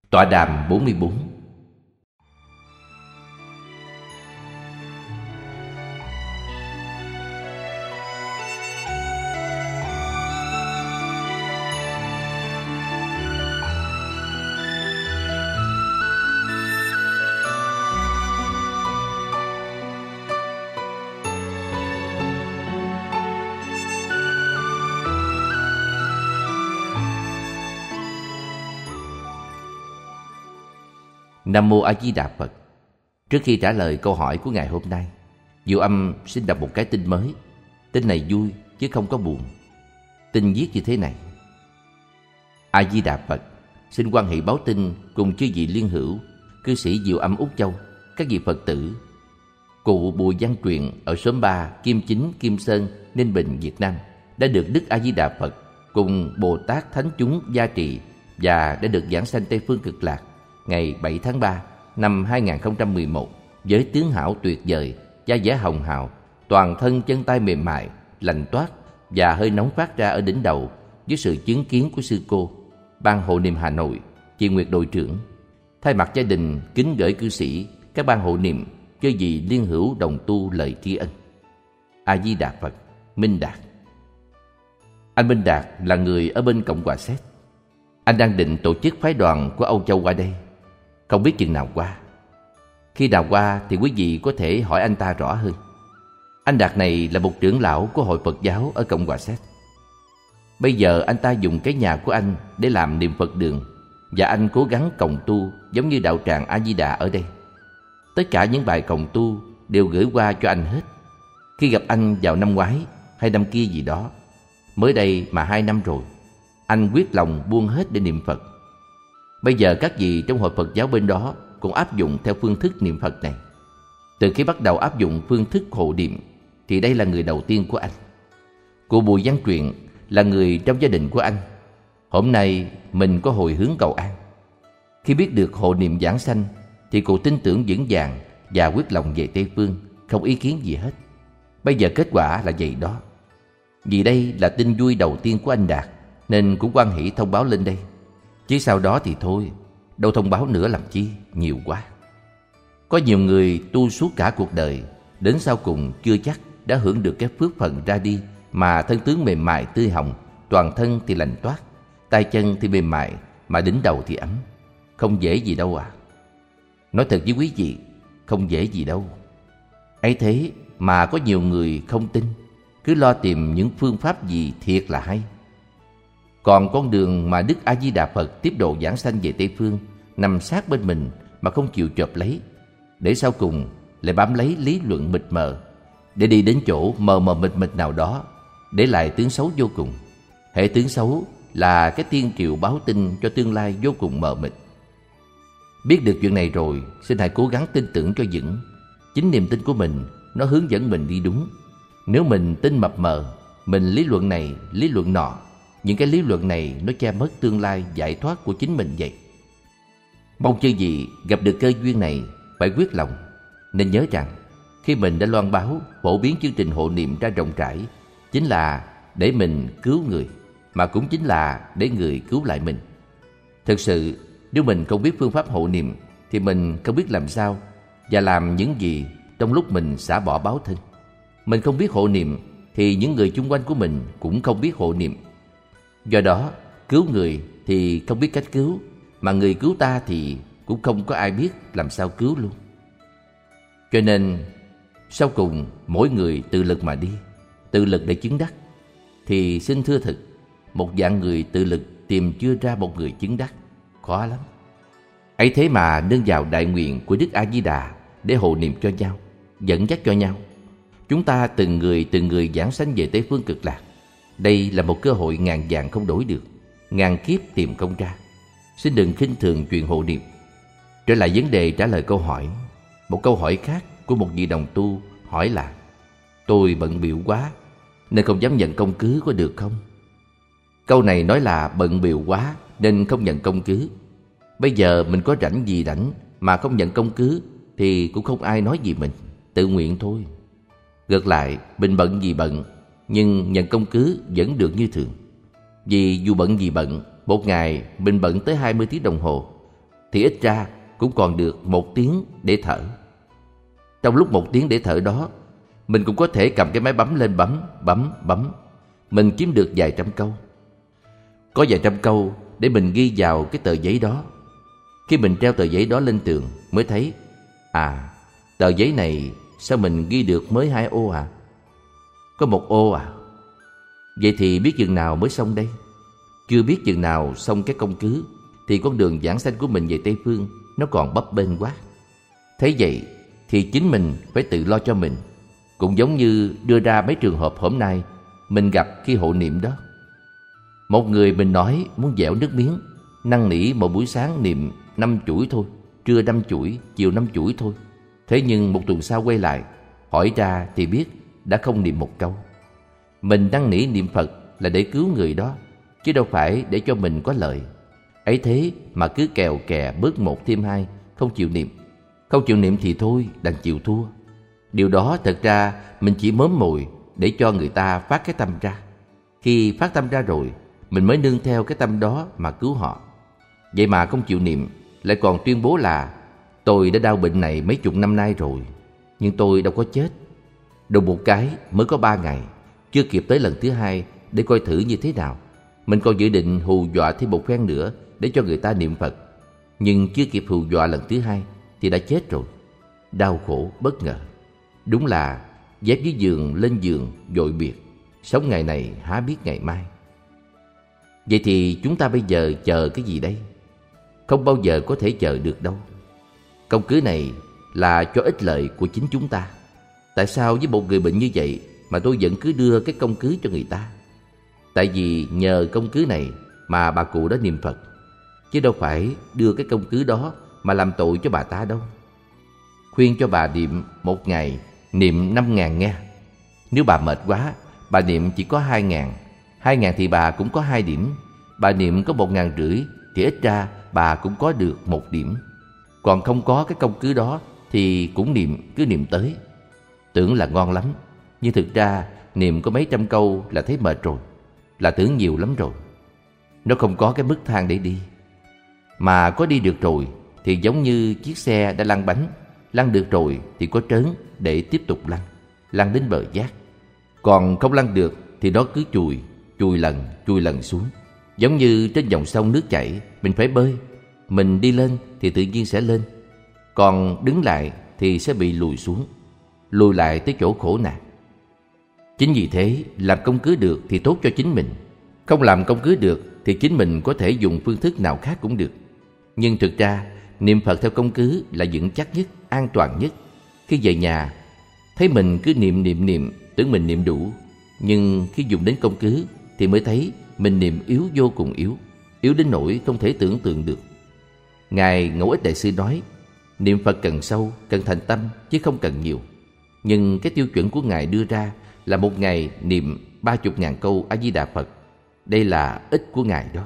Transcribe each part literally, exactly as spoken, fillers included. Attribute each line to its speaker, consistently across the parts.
Speaker 1: Tọa đàm bốn mươi bốn. Nam Mô A Di Đà Phật. Trước khi trả lời câu hỏi của ngày hôm nay, Diệu Âm xin đọc một cái tin mới. Tin này vui chứ không có buồn. Tin viết như thế này: A Di Đà Phật, xin hoan hỷ báo tin cùng chư vị liên hữu, cư sĩ Diệu Âm Úc Châu, các vị Phật tử. Cụ Bùi Văn Truyền ở xóm ba, Kim Chính, Kim Sơn, Ninh Bình, Việt Nam đã được Đức A Di Đà Phật cùng Bồ Tát Thánh chúng gia trì và đã được giảng sanh Tây Phương Cực Lạc ngày bảy tháng ba năm hai nghìn không trăm mười một với tướng hảo tuyệt vời, da dẻ hồng hào, toàn thân chân tay mềm mại, lành toát và hơi nóng phát ra ở đỉnh đầu, với sự chứng kiến của sư cô, ban hộ niệm Hà Nội, chị Nguyệt đội trưởng. Thay mặt gia đình kính gửi cư sĩ, các ban hộ niệm, chư vị liên hữu đồng tu lời tri ân. A Di Đà Phật. Minh Đạt. Anh Minh Đạt là người ở bên Cộng hòa Séc. Anh đang định tổ chức phái đoàn của Âu Châu qua đây, không biết chừng nào qua. Khi nào qua thì quý vị có thể hỏi anh ta rõ hơn. Anh Đạt này là một trưởng lão của Hội Phật giáo ở Cộng hòa Séc. Bây giờ anh ta dùng cái nhà của anh để làm niệm Phật đường, và anh cố gắng cộng tu giống như đạo tràng A Di Đà ở đây. Tất cả những bài cộng tu đều gửi qua cho anh hết. Khi gặp anh vào năm ngoái hay năm kia gì đó, mới đây mà hai năm rồi, anh quyết lòng buông hết để niệm Phật. Bây giờ các vị trong Hội Phật giáo bên đó cũng áp dụng theo phương thức niệm Phật này. Từ khi bắt đầu áp dụng phương thức hộ niệm thì đây là người đầu tiên của anh. Cụ Bùi Văn Truyền là người trong gia đình của anh. Hôm nay mình có hồi hướng cầu an. Khi biết được hộ niệm giảng sanh thì cụ tin tưởng vững vàng và quyết lòng về Tây Phương, không ý kiến gì hết. Bây giờ kết quả là vậy đó. Vì đây là tin vui đầu tiên của anh Đạt, nên cũng hoan hỷ thông báo lên đây. Chứ sau đó thì thôi, đâu thông báo nữa làm chi, nhiều quá. Có nhiều người tu suốt cả cuộc đời, đến sau cùng chưa chắc đã hưởng được cái phước phần ra đi mà thân tướng mềm mại tươi hồng, toàn thân thì lành toát, tay chân thì mềm mại, mà đỉnh đầu thì ấm. Không dễ gì đâu à. Nói thật với quý vị, không dễ gì đâu. Ấy thế mà có nhiều người không tin, cứ lo tìm những phương pháp gì thiệt là hay. Còn con đường mà Đức A Di Đà Phật tiếp độ giảng sanh về Tây Phương nằm sát bên mình mà không chịu chộp lấy, để sau cùng lại bám lấy lý luận mịt mờ, để đi đến chỗ mờ mờ mịt mịt nào đó, để lại tướng xấu vô cùng. Hệ tướng xấu là cái tiên triệu báo tin cho tương lai vô cùng mờ mịt. Biết được chuyện này rồi, xin hãy cố gắng tin tưởng cho vững. Chính niềm tin của mình nó hướng dẫn mình đi đúng. Nếu mình tin mập mờ, mình lý luận này, lý luận nọ, những cái lý luận này nó che mất tương lai giải thoát của chính mình vậy. Mong chư vị gặp được cơ duyên này phải quyết lòng. Nên nhớ rằng khi mình đã loan báo, phổ biến chương trình hộ niệm ra rộng rãi, chính là để mình cứu người, mà cũng chính là để người cứu lại mình. Thực sự nếu mình không biết phương pháp hộ niệm thì mình không biết làm sao và làm những gì trong lúc mình xả bỏ báo thân. Mình không biết hộ niệm thì những người chung quanh của mình cũng không biết hộ niệm. Do đó, cứu người thì không biết cách cứu, mà người cứu ta thì cũng không có ai biết làm sao cứu luôn. Cho nên, sau cùng mỗi người tự lực mà đi, tự lực để chứng đắc. Thì xin thưa thực, một dạng người tự lực tìm chưa ra một người chứng đắc, khó lắm. Ấy thế mà nương vào đại nguyện của Đức A Di Đà để hộ niệm cho nhau, dẫn dắt cho nhau. Chúng ta từng người từng người giảng sanh về Tây Phương Cực Lạc. Đây là một cơ hội ngàn vàng không đổi được, ngàn kiếp tìm không ra. Xin đừng khinh thường chuyện hộ niệm. Trở lại vấn đề trả lời câu hỏi. Một câu hỏi khác của một vị đồng tu hỏi là: tôi bận bịu quá nên không dám nhận công cứ, có được không? Câu này nói là bận bịu quá nên không nhận công cứ. Bây giờ mình có rảnh gì rảnh mà không nhận công cứ thì cũng không ai nói gì mình, tự nguyện thôi. Ngược lại, mình bận gì bận, nhưng nhận công cứ vẫn được như thường. Vì dù bận gì bận, một ngày mình bận tới hai mươi tiếng đồng hồ. thì ít ra cũng còn được một tiếng để thở. Trong lúc một tiếng để thở đó, mình cũng có thể cầm cái máy bấm lên bấm, bấm, bấm. Mình kiếm được vài trăm câu. Có vài trăm câu để mình ghi vào cái tờ giấy đó. Khi mình treo tờ giấy đó lên tường mới thấy, à, tờ giấy này sao mình ghi được mới hai ô à? Có một ô à? Vậy thì biết chừng nào mới xong đây? Chưa biết chừng nào xong cái công cứ thì con đường giảng sanh của mình về Tây Phương nó còn bấp bênh quá. Thế vậy thì chính mình phải tự lo cho mình. Cũng giống như đưa ra mấy trường hợp hôm nay mình gặp khi hộ niệm đó. Một người mình nói muốn dẻo nước miếng, năn nỉ một buổi sáng niệm năm chuỗi thôi, trưa năm chuỗi, chiều năm chuỗi thôi. Thế nhưng một tuần sau quay lại, hỏi ra thì biết đã không niệm một câu. Mình năn nỉ niệm Phật là để cứu người đó, chứ đâu phải để cho mình có lợi. Ấy thế mà cứ kèo kè bớt một thêm hai, không chịu niệm. Không chịu niệm thì thôi, đành chịu thua. Điều đó thật ra mình chỉ mớm mồi để cho người ta phát cái tâm ra. Khi phát tâm ra rồi, mình mới nương theo cái tâm đó mà cứu họ. Vậy mà không chịu niệm, lại còn tuyên bố là tôi đã đau bệnh này mấy chục năm nay rồi, nhưng tôi đâu có chết. Đùng một cái mới có ba ngày, chưa kịp tới lần thứ hai để coi thử như thế nào. Mình còn dự định hù dọa thêm một phen nữa để cho người ta niệm Phật. Nhưng chưa kịp hù dọa lần thứ hai thì đã chết rồi. Đau khổ bất ngờ. Đúng là dép dưới giường lên giường vội biệt, sống ngày này há biết ngày mai. Vậy thì chúng ta bây giờ chờ cái gì đây? Không bao giờ có thể chờ được đâu. Công cứ này là cho ích lợi của chính chúng ta. Tại sao với một người bệnh như vậy mà tôi vẫn cứ đưa cái công cứ cho người ta? Tại vì nhờ công cứ này mà bà cụ đã niệm Phật, chứ đâu phải đưa cái công cứ đó mà làm tội cho bà ta đâu. Khuyên cho bà niệm một ngày niệm năm ngàn nghe. Nếu bà mệt quá, bà niệm chỉ có hai ngàn. Hai ngàn thì bà cũng có hai điểm. Bà niệm có một ngàn rưỡi thì ít ra bà cũng có được một điểm. Còn không có cái công cứ đó thì cũng niệm, cứ niệm tới. Tưởng là ngon lắm, nhưng thực ra niệm có mấy trăm câu là thấy mệt rồi, là tưởng nhiều lắm rồi. Nó không có cái mức thang để đi. Mà có đi được rồi thì giống như chiếc xe đã lăn bánh. Lăn được rồi thì có trớn để tiếp tục lăn, lăn đến bờ giác. Còn không lăn được thì nó cứ chùi, chùi lần, chùi lần xuống. Giống như trên dòng sông nước chảy, mình phải bơi. Mình đi lên thì tự nhiên sẽ lên, còn đứng lại thì sẽ bị lùi xuống, lùi lại tới chỗ khổ nạn. Chính vì thế, làm công cứ được thì tốt cho chính mình. Không làm công cứ được thì chính mình có thể dùng phương thức nào khác cũng được. Nhưng thực ra, niệm Phật theo công cứ là vững chắc nhất, an toàn nhất. Khi về nhà, thấy mình cứ niệm niệm niệm, tưởng mình niệm đủ. Nhưng khi dùng đến công cứ thì mới thấy mình niệm yếu vô cùng yếu, yếu đến nỗi không thể tưởng tượng được. Ngài Ngẫu Ích Đại Sư nói, niệm Phật cần sâu, cần thành tâm, chứ không cần nhiều. Nhưng cái tiêu chuẩn của Ngài đưa ra là một ngày niệm ba chục ngàn câu A-di-đà Phật. Đây là ích của Ngài đó.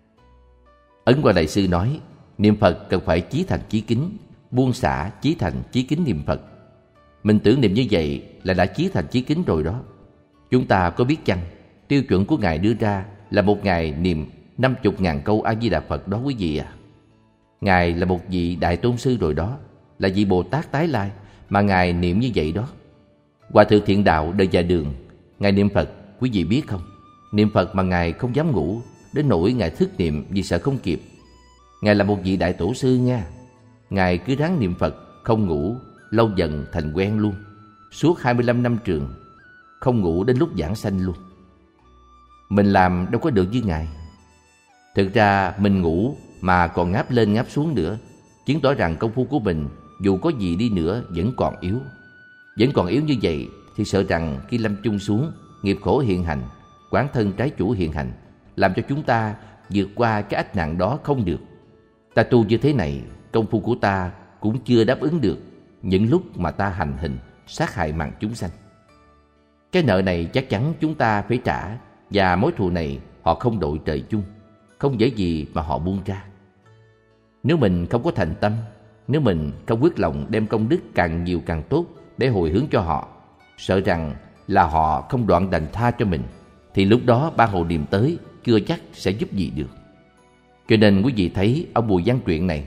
Speaker 1: Ấn Quang Đại Sư nói, niệm Phật cần phải chí thành chí kính, buông xả chí thành chí kính niệm Phật. Mình tưởng niệm như vậy là đã chí thành chí kính rồi đó. Chúng ta có biết chăng, tiêu chuẩn của Ngài đưa ra là một ngày niệm năm chục ngàn câu A-di-đà Phật đó quý vị à. Ngài là một vị Đại Tôn Sư rồi đó, là vị Bồ Tát tái lai mà Ngài niệm như vậy đó. Hòa Thượng Thiện Đạo đời Già Đường, Ngài niệm Phật, quý vị biết không? Niệm Phật mà Ngài không dám ngủ, đến nỗi Ngài thức niệm vì sợ không kịp. Ngài là một vị Đại Tổ Sư nha. Ngài cứ ráng niệm Phật, không ngủ, lâu dần thành quen luôn. Suốt hai mươi lăm năm trường, không ngủ đến lúc giảng sanh luôn. Mình làm đâu có được như Ngài. Thực ra mình ngủ mà còn ngáp lên ngáp xuống nữa, chứng tỏ rằng công phu của mình dù có gì đi nữa vẫn còn yếu. Vẫn còn yếu như vậy thì sợ rằng khi lâm chung xuống, nghiệp khổ hiện hành, quán thân trái chủ hiện hành, làm cho chúng ta vượt qua cái ách nạn đó không được. Ta tu như thế này, công phu của ta cũng chưa đáp ứng được những lúc mà ta hành hình, sát hại mạng chúng sanh. Cái nợ này chắc chắn chúng ta phải trả, và mối thù này họ không đội trời chung, không dễ gì mà họ buông ra. Nếu mình không có thành tâm, nếu mình không quyết lòng đem công đức càng nhiều càng tốt để hồi hướng cho họ, sợ rằng là họ không đoạn đành tha cho mình, thì lúc đó ba hộ niệm tới chưa chắc sẽ giúp gì được. Cho nên quý vị thấy ông Bùi Văn Truyện này,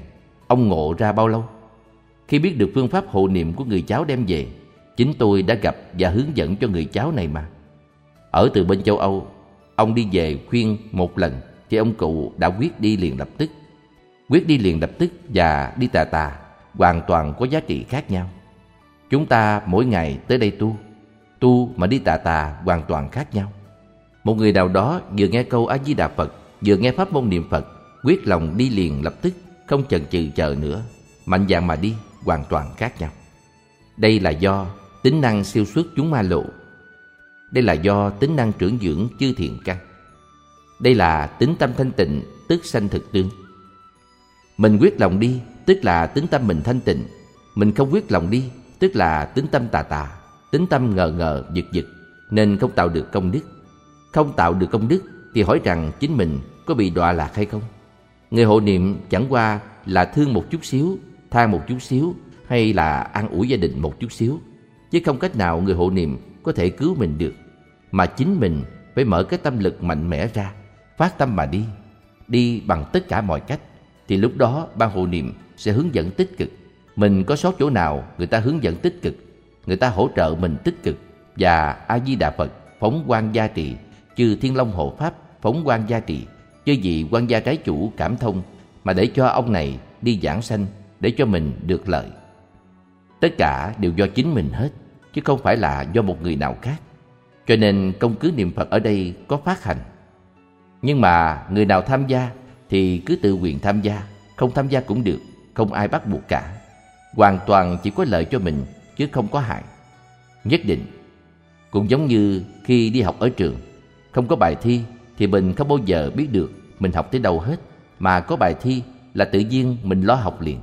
Speaker 1: ông ngộ ra bao lâu? Khi biết được phương pháp hộ niệm của người cháu đem về, chính tôi đã gặp và hướng dẫn cho người cháu này mà. Ở từ bên châu Âu, ông đi về khuyên một lần thì ông cụ đã quyết đi liền lập tức. Quyết đi liền lập tức và đi tà tà hoàn toàn có giá trị khác nhau. Chúng ta mỗi ngày tới đây tu, tu mà đi tà tà hoàn toàn khác nhau. Một người nào đó vừa nghe câu A Di Đà Phật, vừa nghe pháp môn niệm Phật, quyết lòng đi liền lập tức, không chần chừ chờ nữa, mạnh dạn mà đi, hoàn toàn khác nhau. Đây là do tính năng siêu xuất chúng ma lộ. Đây là do tính năng trưởng dưỡng chư thiện căn. Đây là tính tâm thanh tịnh, tức sanh thực tương. Mình quyết lòng đi, tức là tính tâm mình thanh tịnh. Mình không quyết lòng đi, tức là tính tâm tà tà, tính tâm ngờ ngờ, giật giật, nên không tạo được công đức. Không tạo được công đức thì hỏi rằng chính mình có bị đọa lạc hay không? Người hộ niệm chẳng qua là thương một chút xíu, than một chút xíu, hay là an ủi gia đình một chút xíu, chứ không cách nào người hộ niệm có thể cứu mình được. Mà chính mình phải mở cái tâm lực mạnh mẽ ra, phát tâm mà đi, đi bằng tất cả mọi cách, thì lúc đó ban hộ niệm sẽ hướng dẫn tích cực. Mình có sót chỗ nào, người ta hướng dẫn tích cực, người ta hỗ trợ mình tích cực. Và A Di Đà Phật phóng quang gia trì, chư Thiên Long hộ pháp phóng quang gia trì, chư vị quan gia trái chủ cảm thông, mà để cho ông này đi giảng sanh, để cho mình được lợi. Tất cả đều do chính mình hết, chứ không phải là do một người nào khác. Cho nên công cứ niệm Phật ở đây có phát hành. Nhưng mà người nào tham gia thì cứ tự nguyện tham gia, không tham gia cũng được, không ai bắt buộc cả. Hoàn toàn chỉ có lợi cho mình, chứ không có hại. Nhất định. Cũng giống như khi đi học ở trường, không có bài thi thì mình không bao giờ biết được mình học tới đâu hết. Mà có bài thi là tự nhiên mình lo học liền.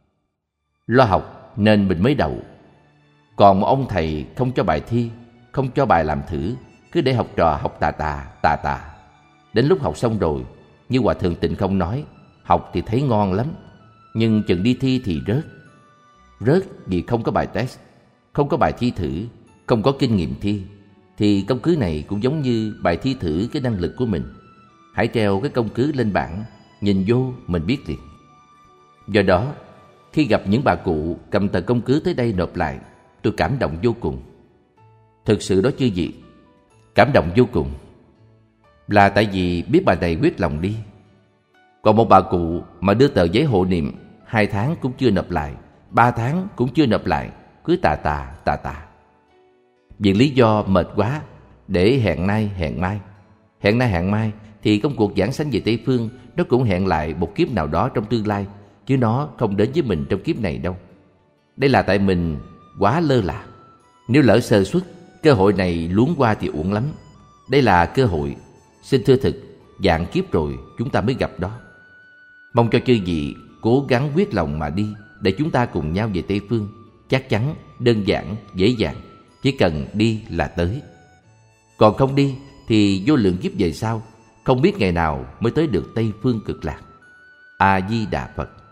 Speaker 1: Lo học nên mình mới đậu. Còn một ông thầy không cho bài thi, không cho bài làm thử, cứ để học trò học tà tà, tà tà. Đến lúc học xong rồi, như Hòa Thượng Tịnh Không nói, học thì thấy ngon lắm, nhưng chừng đi thi thì rớt. Rớt vì không có bài test, không có bài thi thử, không có kinh nghiệm thi. Thì công cứ này cũng giống như bài thi thử cái năng lực của mình. Hãy treo cái công cứ lên bảng, nhìn vô mình biết liền. Do đó, khi gặp những bà cụ cầm tờ công cứ tới đây nộp lại, tôi cảm động vô cùng. Thực sự đó chư vị, cảm động vô cùng. Là tại vì biết bà này quyết lòng đi. Còn một bà cụ mà đưa tờ giấy hộ niệm, hai tháng cũng chưa nộp lại, ba tháng cũng chưa nộp lại, cứ tà tà, tà tà. Vì lý do mệt quá, để hẹn nay hẹn mai. Hẹn nay hẹn mai thì công cuộc giảng sanh về Tây Phương nó cũng hẹn lại một kiếp nào đó trong tương lai, chứ nó không đến với mình trong kiếp này đâu. Đây là tại mình quá lơ là. Nếu lỡ sơ suất, cơ hội này luống qua thì uổng lắm. Đây là cơ hội, xin thưa thực, vạn kiếp rồi chúng ta mới gặp đó. Mong cho chư vị cố gắng quyết lòng mà đi, để chúng ta cùng nhau về Tây Phương. Chắc chắn, đơn giản, dễ dàng, chỉ cần đi là tới. Còn không đi thì vô lượng kiếp về sau, không biết ngày nào mới tới được Tây Phương Cực Lạc. A Di Đà Phật.